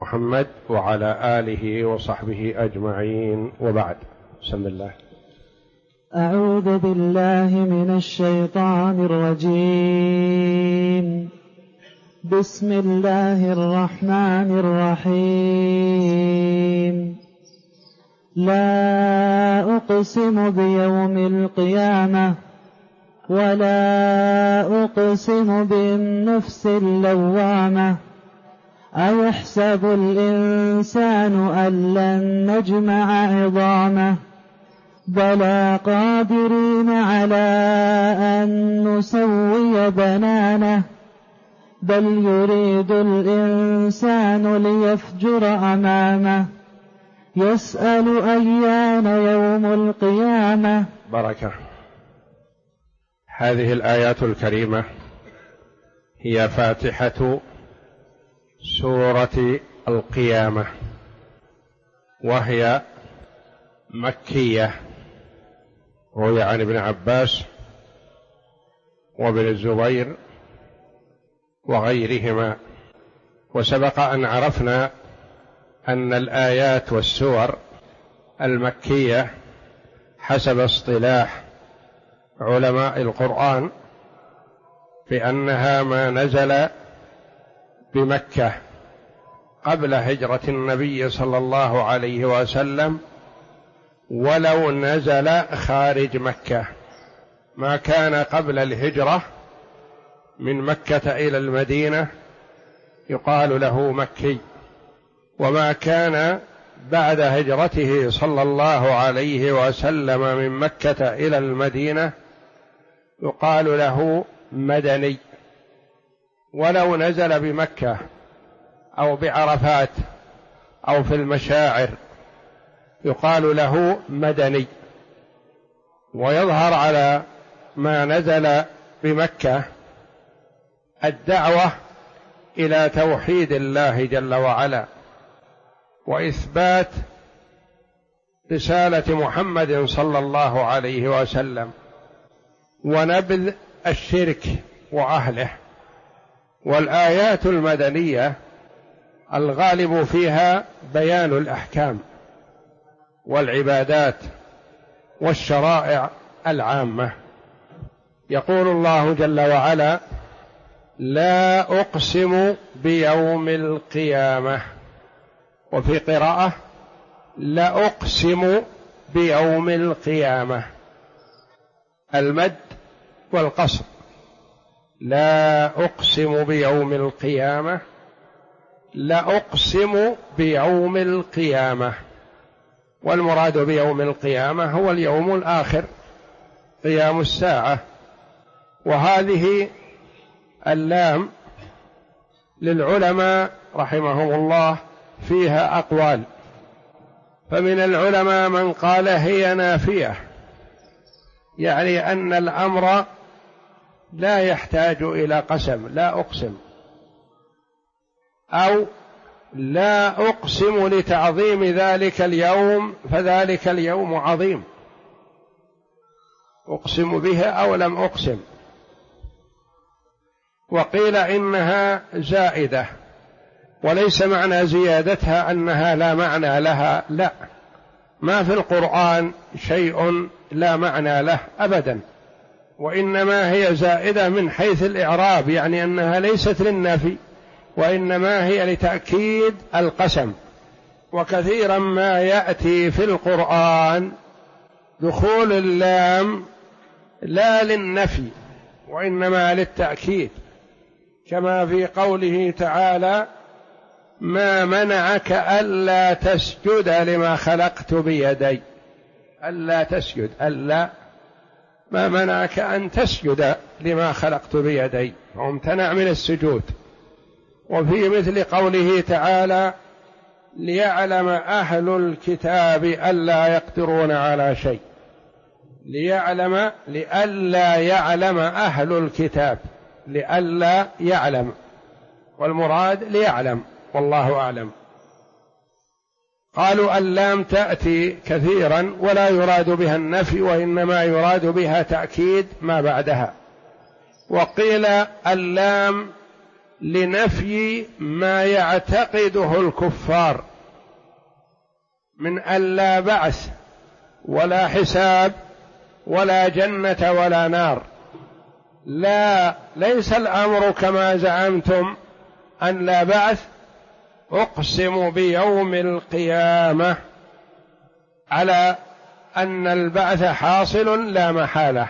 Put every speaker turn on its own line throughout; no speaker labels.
محمد وعلى آله وصحبه أجمعين، وبعد. بسم الله.
أعوذ بالله من الشيطان الرجيم. بسم الله الرحمن الرحيم. لا أقسم بيوم القيامة ولا أقسم بالنفس اللوامة. أيحسب الإنسان أن لن نجمع عظامه بلى قادرين على أن نسوي بنانه بل يريد الإنسان ليفجر أمامه يسأل أيان يوم القيامة.
بركة. هذه الآيات الكريمة هي فاتحة سورة القيامة، وهي مكية، روي عن ابن عباس وابن الزبير وغيرهما. وسبق أن عرفنا أن الآيات والسور المكية حسب اصطلاح علماء القرآن بأنها ما نزل بمكة قبل هجرة النبي صلى الله عليه وسلم، ولو نزل خارج مكة. ما كان قبل الهجرة من مكة إلى المدينة يقال له مكي، وما كان بعد هجرته صلى الله عليه وسلم من مكة إلى المدينة يقال له مدني. ولو نزل بمكة أو بعرفات أو في المشاعر يقال له مدني. ويظهر على ما نزل بمكة الدعوة إلى توحيد الله جل وعلا، وإثبات رسالة محمد صلى الله عليه وسلم، ونبذ الشرك وأهله. والآيات المدنية الغالب فيها بيان الأحكام والعبادات والشرائع العامة. يقول الله جل وعلا: لا أقسم بيوم القيامة، وفي قراءة لا أقسم بيوم القيامة، المد والقصر. لا أقسم بيوم القيامة، لا أقسم بيوم القيامة. والمراد بيوم القيامة هو اليوم الآخر، قيام الساعة. وهذه اللام للعلماء رحمهم الله فيها أقوال، فمن العلماء من قال هي نافية، يعني أن الأمر لا يحتاج إلى قسم، لا أقسم، أو لا أقسم لتعظيم ذلك اليوم فذلك اليوم عظيم، أقسم به أو لم أقسم. وقيل إنها زائدة، وليس معنى زيادتها أنها لا معنى لها، لا، ما في القرآن شيء لا معنى له أبدا، وإنما هي زائدة من حيث الإعراب، يعني أنها ليست للنفي، وإنما هي لتأكيد القسم. وكثيرا ما يأتي في القرآن دخول اللام لا للنفي وإنما للتأكيد، كما في قوله تعالى: ما منعك ألا تسجد لما خلقت بيدي. ألا تسجد، ألا، ما منعك أن تسجد لما خلقت بيدي، فامتنع من السجود. وفي مثل قوله تعالى: ليعلم أهل الكتاب ألا يقدرون على شيء. ليعلم، لئلا يعلم أهل الكتاب، لئلا يعلم، والمراد ليعلم، والله أعلم. قالوا اللام تأتي كثيرا ولا يراد بها النفي، وإنما يراد بها تأكيد ما بعدها. وقيل اللام لنفي ما يعتقده الكفار من أن لا بعث ولا حساب ولا جنة ولا نار. لا، ليس الأمر كما زعمتم أن لا بعث. أقسم بيوم القيامة على أن البعث حاصل لا محالة.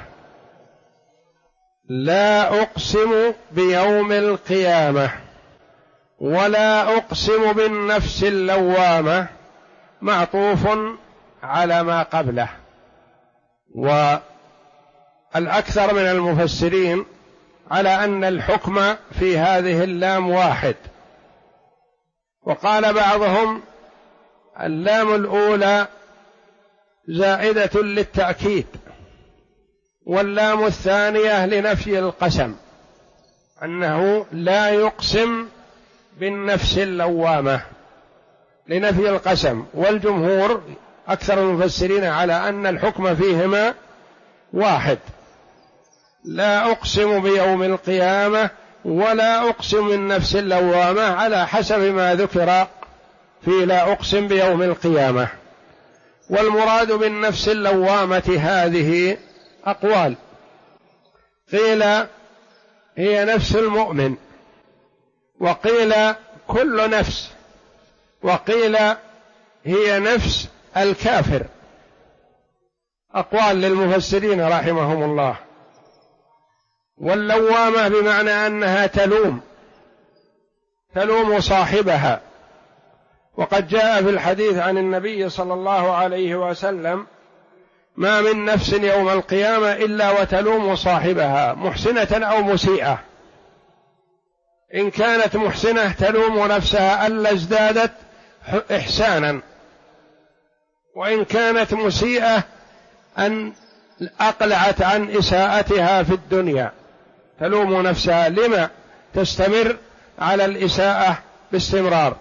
لا أقسم بيوم القيامة ولا أقسم بالنفس اللوامة معطوف على ما قبله. والأكثر من المفسرين على أن الحكم في هذه اللام واحد، وقال بعضهم اللام الأولى زائدة للتأكيد، واللام الثانية لنفي القسم، أنه لا يقسم بالنفس اللوامة لنفي القسم. والجمهور أكثر المفسرين على أن الحكم فيهما واحد، لا أقسم بيوم القيامة ولا أقسم بالنفس اللوامة، على حسب ما ذكر في لا أقسم بيوم القيامة. والمراد بالنفس اللوامة هذه أقوال، قيل هي نفس المؤمن، وقيل كل نفس، وقيل هي نفس الكافر. أقوال للمفسرين رحمهم الله. واللوامة بمعنى أنها تلوم صاحبها، وقد جاء في الحديث عن النبي صلى الله عليه وسلم ما من نفس يوم القيامة إلا وتلوم صاحبها محسنة أو مسيئة. إن كانت محسنة تلوم نفسها ألا ازدادت إحسانا، وإن كانت مسيئة أن أقلعت عن إساءتها في الدنيا، تلوم نفسها لما تستمر على الإساءة باستمرار.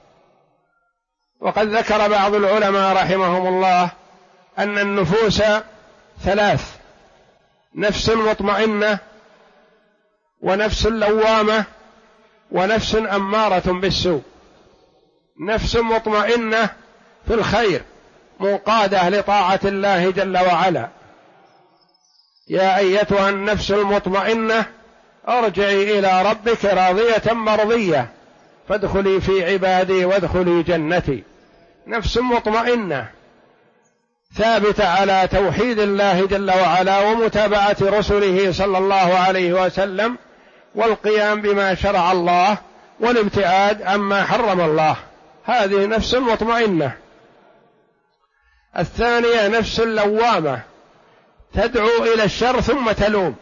وقد ذكر بعض العلماء رحمهم الله أن النفوس ثلاث: نفس مطمئنة، ونفس لوامة، ونفس أمارة بالسوء. نفس مطمئنة في الخير منقادة لطاعة الله جل وعلا: يا أيتها النفس المطمئنة ارجعي إلى ربك راضية مرضية فادخلي في عبادي وادخلي جنتي. نفس مطمئنة ثابتة على توحيد الله جل وعلا ومتابعة رسله صلى الله عليه وسلم والقيام بما شرع الله والابتعاد عما حرم الله، هذه نفس مطمئنة. الثانية نفس لوامة تدعو إلى الشر ثم تلوم،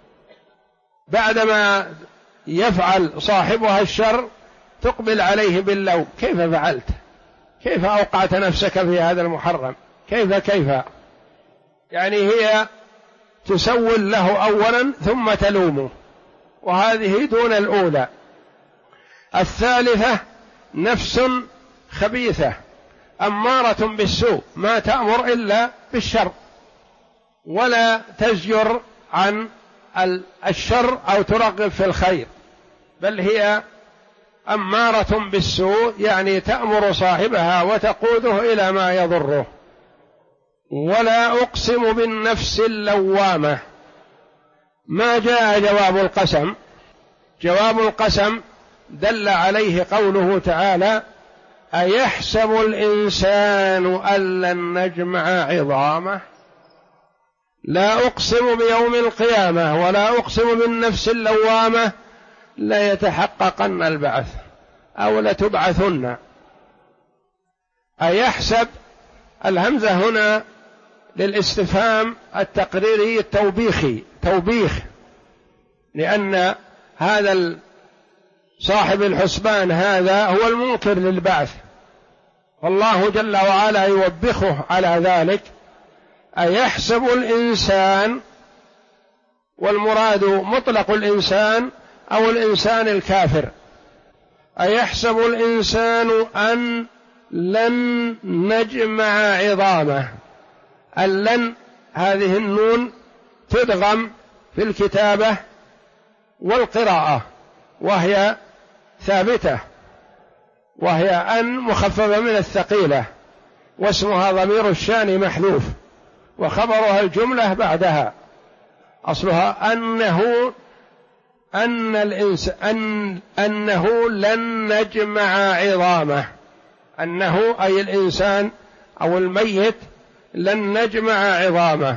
بعدما يفعل صاحبها الشر تقبل عليه باللوم: كيف فعلت؟ كيف أوقعت نفسك في هذا المحرم؟ كيف يعني هي تسول له أولا ثم تلومه، وهذه دون الأولى. الثالثة نفس خبيثة أمارة بالسوء، ما تأمر إلا بالشر ولا تزجر عن الشر أو ترغب في الخير، بل هي أمارة بالسوء، يعني تأمر صاحبها وتقوده إلى ما يضره. ولا أقسم بالنفس اللوامة. ما جاء جواب القسم؟ جواب القسم دل عليه قوله تعالى: أيحسب الإنسان أن لن نجمع عظامه. لا أقسم بيوم القيامة ولا أقسم بالنفس اللوامة ليتحققن البعث أو لتبعثن. أيحسب، الهمزة هنا للاستفهام التقريري التوبيخي، توبيخ، لأن هذا صاحب الحسبان هذا هو المنكر للبعث، والله جل وعلا يوبخه على ذلك. أيحسب الإنسان، والمراد مطلق الإنسان أو الإنسان الكافر. أيحسب الإنسان أن لن نجمع عظامه. اللن هذه النون تدغم في الكتابة والقراءة، وهي ثابتة، وهي أن مخففة من الثقيلة، واسمها ضمير الشأن محذوف، وخبرها الجملة بعدها. أصلها أنه لن نجمع عظامه، أنه أي الإنسان أو الميت لن نجمع عظامه،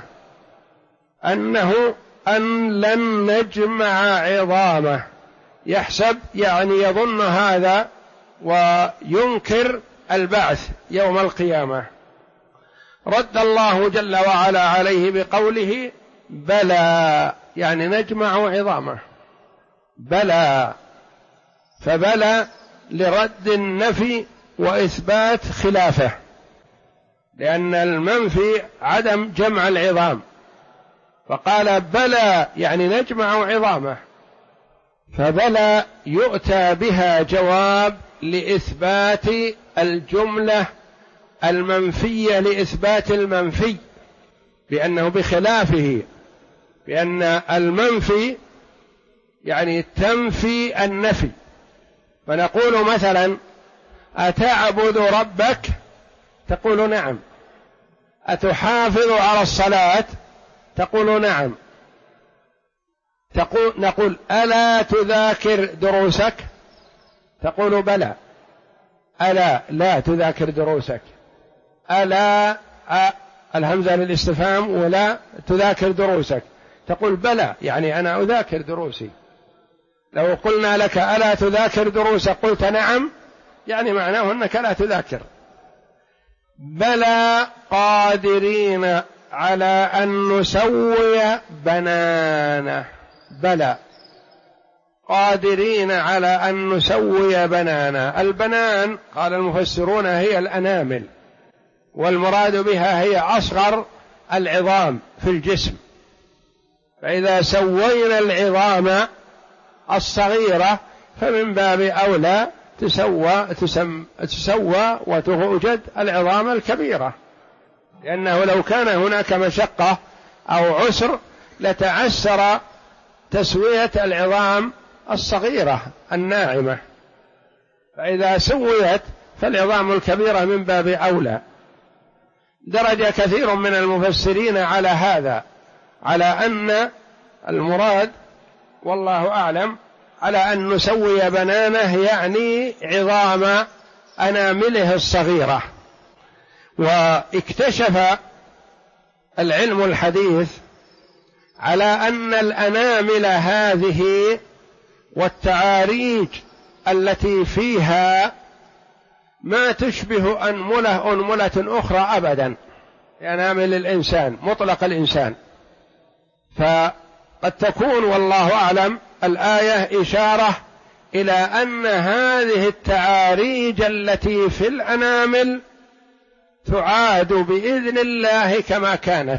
أن لن نجمع عظامه، يحسب يعني يظن هذا وينكر البعث يوم القيامة. رد الله جل وعلا عليه بقوله بلى، يعني نجمع عظامه، بلى، فبلى لرد النفي وإثبات خلافه، لأن المنفي عدم جمع العظام، فقال بلى يعني نجمع عظامه، فبلى يؤتى بها جواب لإثبات الجملة المنفية، لإثبات المنفي بأنه بخلافه، بأن المنفي يعني تنفي النفي. فنقول مثلا أتعبد ربك؟ تقول نعم. أتحافظ على الصلاة؟ تقول نعم. نقول ألا تذاكر دروسك؟ تقول بلى. ألا لا تذاكر دروسك، ألا الهمزة للاستفهام، ولا تذاكر دروسك، تقول بلى يعني أنا أذاكر دروسي. لو قلنا لك ألا تذاكر دروسك قلت نعم، يعني معناه أنك لا تذاكر. بلى قادرين على أن نسوي بنانه، بلى قادرين على أن نسوي بنانه. البنان قال المفسرون هي الأنامل، والمراد بها هي أصغر العظام في الجسم، فإذا سوينا العظام الصغيرة فمن باب أولى تسوى وتوجد العظام الكبيرة، لأنه لو كان هناك مشقة أو عسر لتعسر تسوية العظام الصغيرة الناعمة، فإذا سويت فالعظام الكبيرة من باب أولى. درج كثير من المفسرين على هذا، على أن المراد والله أعلم على أن نسوي بنانه يعني عظام أنامله الصغيرة. واكتشف العلم الحديث على أن الأنامل هذه والتعاريج التي فيها ما تشبه أنملة أخرى أبدا، أنامل الإنسان مطلق الإنسان. فقد تكون والله أعلم الآية إشارة إلى أن هذه التعاريج التي في الأنامل تعاد بإذن الله كما كانت،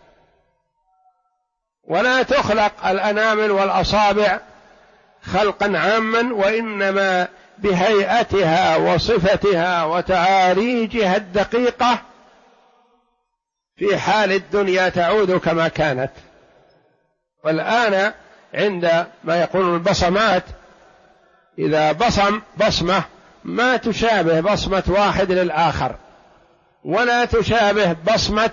ولا تخلق الأنامل والأصابع خلقا عاما، وإنما بهيئتها وصفتها وتعاريجها الدقيقة في حال الدنيا تعود كما كانت. والآن عند ما يقولون البصمات، إذا بصم بصمة ما تشابه بصمة واحد للآخر، ولا تشابه بصمة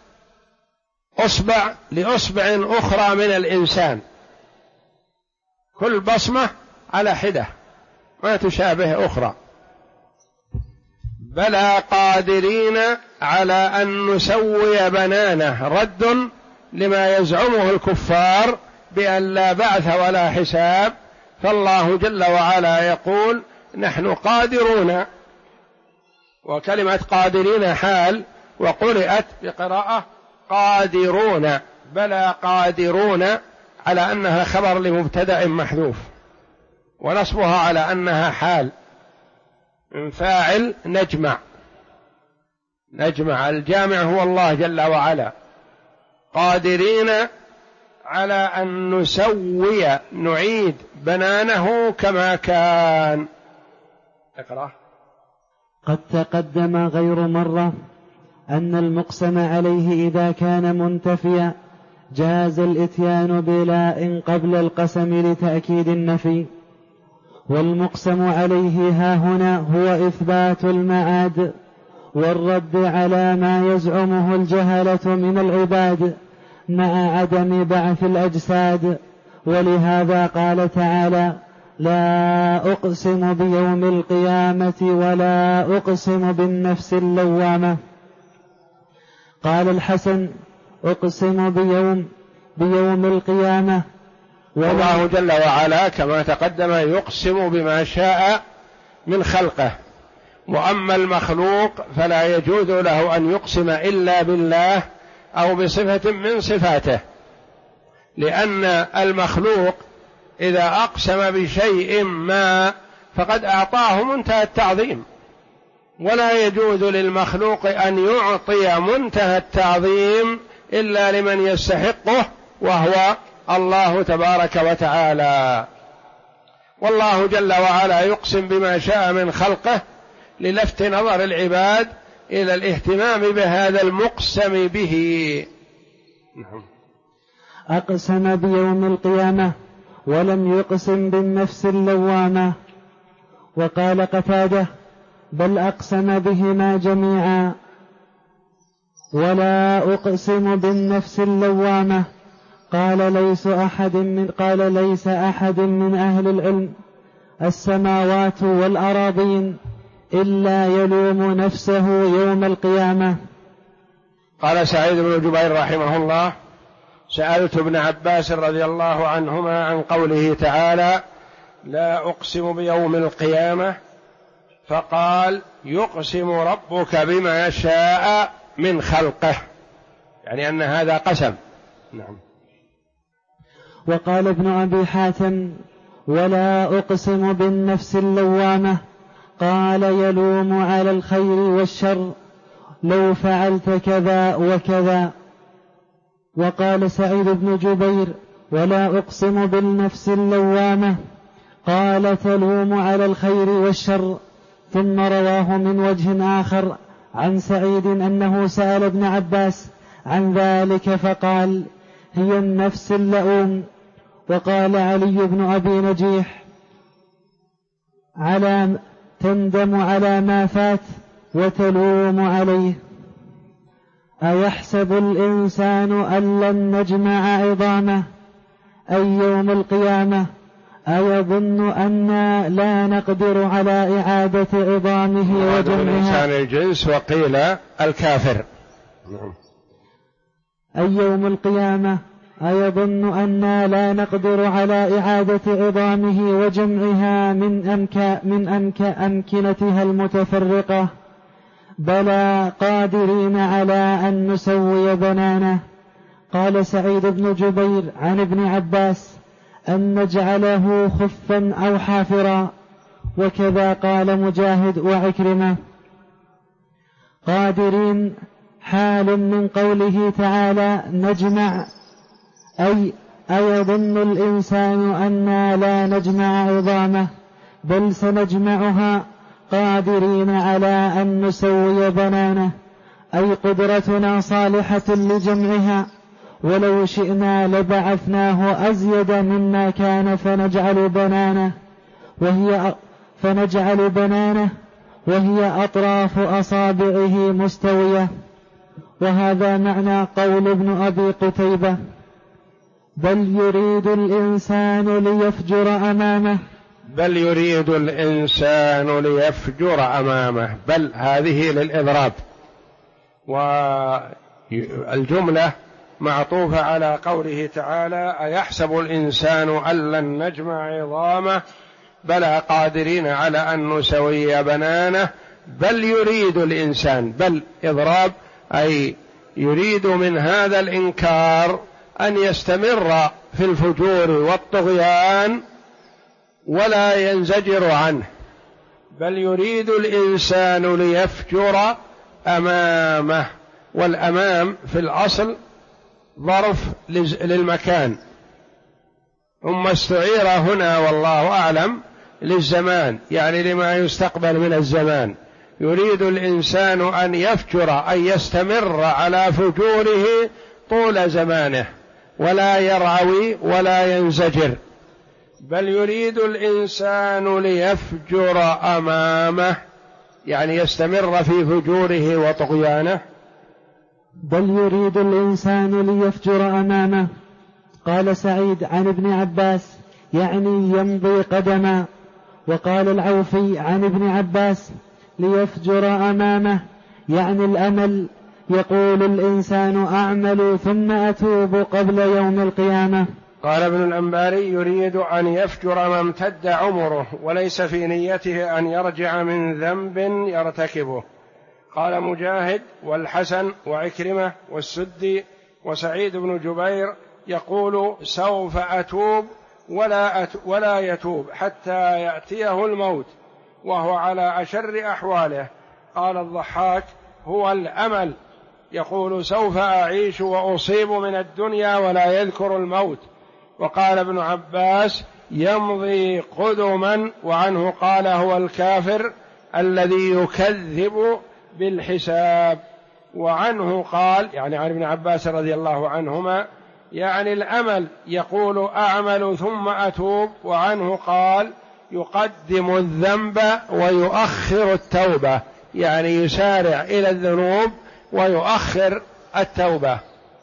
أصبع لأصبع أخرى من الإنسان، كل بصمة على حدة ما تشابه أخرى. بلى قادرين على أن نسوي بنانه، رد لما يزعمه الكفار بأن لا بعث ولا حساب. فالله جل وعلا يقول نحن قادرون، وكلمة قادرين حال، وقرأت بقراءة قادرون، بلى قادرون على أنها خبر لمبتدأ محذوف، ونصبها على أنها حال من فاعل نجمع. نجمع الجامع هو الله جل وعلا. قادرين على أن نسوي نعيد بنانه كما كان. اقرأ.
قد تقدم غير مرة أن المقسم عليه إذا كان منتفيا جاز الإتيان بلاء قبل القسم لتأكيد النفي، والمقسم عليه هاهنا هو إثبات المعاد والرد على ما يزعمه الجهلة من العباد مع عدم بعث الأجساد. ولهذا قال تعالى: لا أقسم بيوم القيامة ولا أقسم بالنفس اللوامة. قال الحسن: أقسم بيوم القيامة.
والله جل وعلا كما تقدم يقسم بما شاء من خلقه، وأما المخلوق فلا يجوز له أن يقسم إلا بالله أو بصفة من صفاته، لأن المخلوق إذا أقسم بشيء ما فقد أعطاه منتهى التعظيم، ولا يجوز للمخلوق أن يعطي منتهى التعظيم إلا لمن يستحقه وهو الله تبارك وتعالى. والله جل وعلا يقسم بما شاء من خلقه للفت نظر العباد إلى الاهتمام بهذا المقسم به.
أقسم بيوم القيامة ولم يقسم بالنفس اللوامة. وقال قتادة: بل أقسم بهما جميعا. ولا أقسم بالنفس اللوامة. قال ليس أحد من أهل العلم السماوات والأراضين إلا يلوم نفسه يوم القيامة.
قال سعيد بن جبير رحمه الله: سألت ابن عباس رضي الله عنهما عن قوله تعالى: لا أقسم بيوم القيامة، فقال: يقسم ربك بما شاء من خلقه، يعني أن هذا قسم. نعم.
وقال ابن أبي حاتم: ولا أقسم بالنفس اللوامة. قال: يلوم على الخير والشر، لو فعلت كذا وكذا. وقال سعيد بن جبير: ولا أقسم بالنفس اللوامة. قال: تلوم على الخير والشر. ثم رواه من وجه آخر عن سعيد أنه سأل ابن عباس عن ذلك فقال: هي النفس اللؤوم. وقال علي بن أبي نجيح: تندم على ما فات وتلوم عليه. أيحسب الإنسان أن لن نجمع عظامه، أي يوم القيامة، أيظن أنا لا نقدر على إعادة عظامه وجمعها.
الإنسان الجنس وقيل الكافر.
أي يوم القيامة أيظن أنا لا نقدر على إعادة عظامه وجمعها من أمكنتها المتفرقة، بلى قادرين على أن نسوي بنانه. قال سعيد بن جبير عن ابن عباس: أن نجعله خفا أو حافرا. وكذا قال مجاهد وعكرمة. قادرين حال من قوله تعالى نجمع، أي أيظن الإنسان أنا لا نجمع عظامه، بل سنجمعها قادرين على أن نسوي بنانه، أي قدرتنا صالحة لجمعها، ولو شئنا لبعثناه أزيد مما كان فنجعل بنانه وهي أطراف أصابعه مستوية. وهذا معنى قول ابن أبي قتيبة: بل يريد الإنسان ليفجر أمامه.
بل يريد الإنسان ليفجر أمامه، بل هذه للإضراب، والجملة معطوفة على قوله تعالى: أيحسب الإنسان أن لن نجمع عظامه، بلى قادرين على أن نسوي بنانه. بل يريد الإنسان، بل إضراب، أي يريد من هذا الإنكار أن يستمر في الفجور والطغيان ولا ينزجر عنه. بل يريد الإنسان ليفجر أمامه، والأمام في الأصل ظرف للمكان، ثم استعير هنا والله أعلم للزمان، يعني لما يستقبل من الزمان. يريد الإنسان أن يفجر، أن يستمر على فجوره طول زمانه ولا يرعوي ولا ينزجر، بل يريد الإنسان ليفجر أمامه، يعني يستمر في فجوره وطغيانه.
بل يريد الإنسان ليفجر أمامه. قال سعيد عن ابن عباس يعني يمضي قدما. وقال العوفي عن ابن عباس ليفجر أمامه يعني الأمل، يقول الإنسان أعمل ثم أتوب قبل يوم القيامة.
قال ابن الأنباري يريد أن يفجر ما امتد عمره وليس في نيته أن يرجع من ذنب يرتكبه. قال مجاهد والحسن وعكرمة والسدي وسعيد بن جبير يقول سوف أتوب ولا يتوب حتى يأتيه الموت وهو على أشر أحواله. قال الضحاك هو الأمل، يقول سوف أعيش وأصيب من الدنيا ولا يذكر الموت. وقال ابن عباس يمضي قدما، وعنه قال هو الكافر الذي يكذب بالحساب. وعنه قال يعني عن ابن عباس رضي الله عنهما يعني الأمل، يقول أعمل ثم أتوب. وعنه قال يقدم الذنب ويؤخر التوبة، يعني يسارع إلى الذنوب ويؤخر التوبة.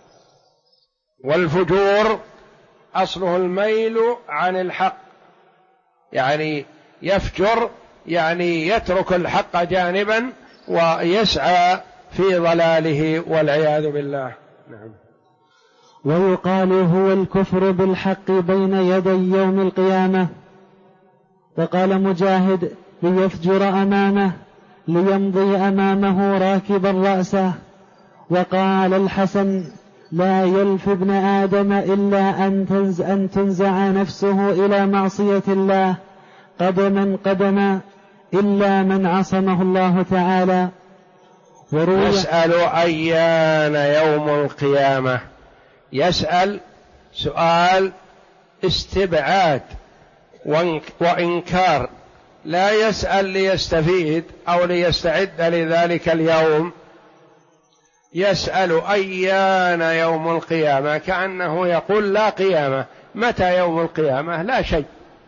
والفجور أصله الميل عن الحق، يعني يفجر يعني يترك الحق جانبا ويسعى في ضلاله والعياذ بالله. نعم.
ويقال هو الكفر بالحق بين يدي يوم القيامة. وقال مجاهد ليفجر أمامه ليمضي أمامه راكبا رأسه. وقال الحسن لا يلف ابن آدم إلا أن تنزع نفسه إلى معصية الله قدما قدما إلا من عصمه الله تعالى.
يسأل أيان يوم القيامة، يسأل سؤال استبعاد وإنكار، لا يسأل ليستفيد أو ليستعد لذلك اليوم. يسأل أيان يوم القيامة كأنه يقول لا قيامة، متى يوم القيامة؟ لا شيء.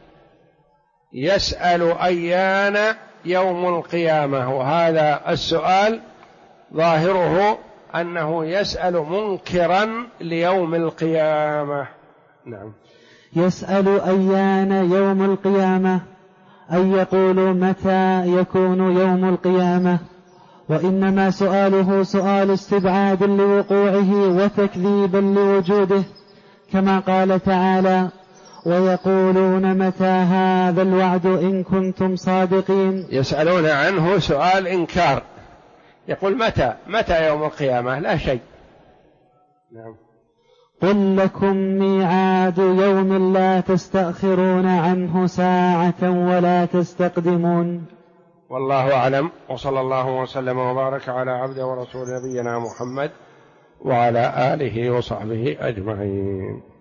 يسأل أيان يوم القيامة، وهذا السؤال ظاهره أنه يسأل منكرا ليوم القيامة. نعم.
يسأل أيان يوم القيامة أي يقول متى يكون يوم القيامة، وإنما سؤاله سؤال استبعاد لوقوعه وتكذيبا لوجوده، كما قال تعالى ويقولون متى هذا الوعد إن كنتم صادقين.
يسألون عنه سؤال إنكار، يقول متى يوم القيامة؟ لا شيء. نعم.
قل لكم ميعاد يوم لا تستأخرون عنه ساعة ولا تستقدمون.
والله أعلم، وصلى الله وسلم وبارك على عبده ورسول نبينا محمد وعلى آله وصحبه أجمعين.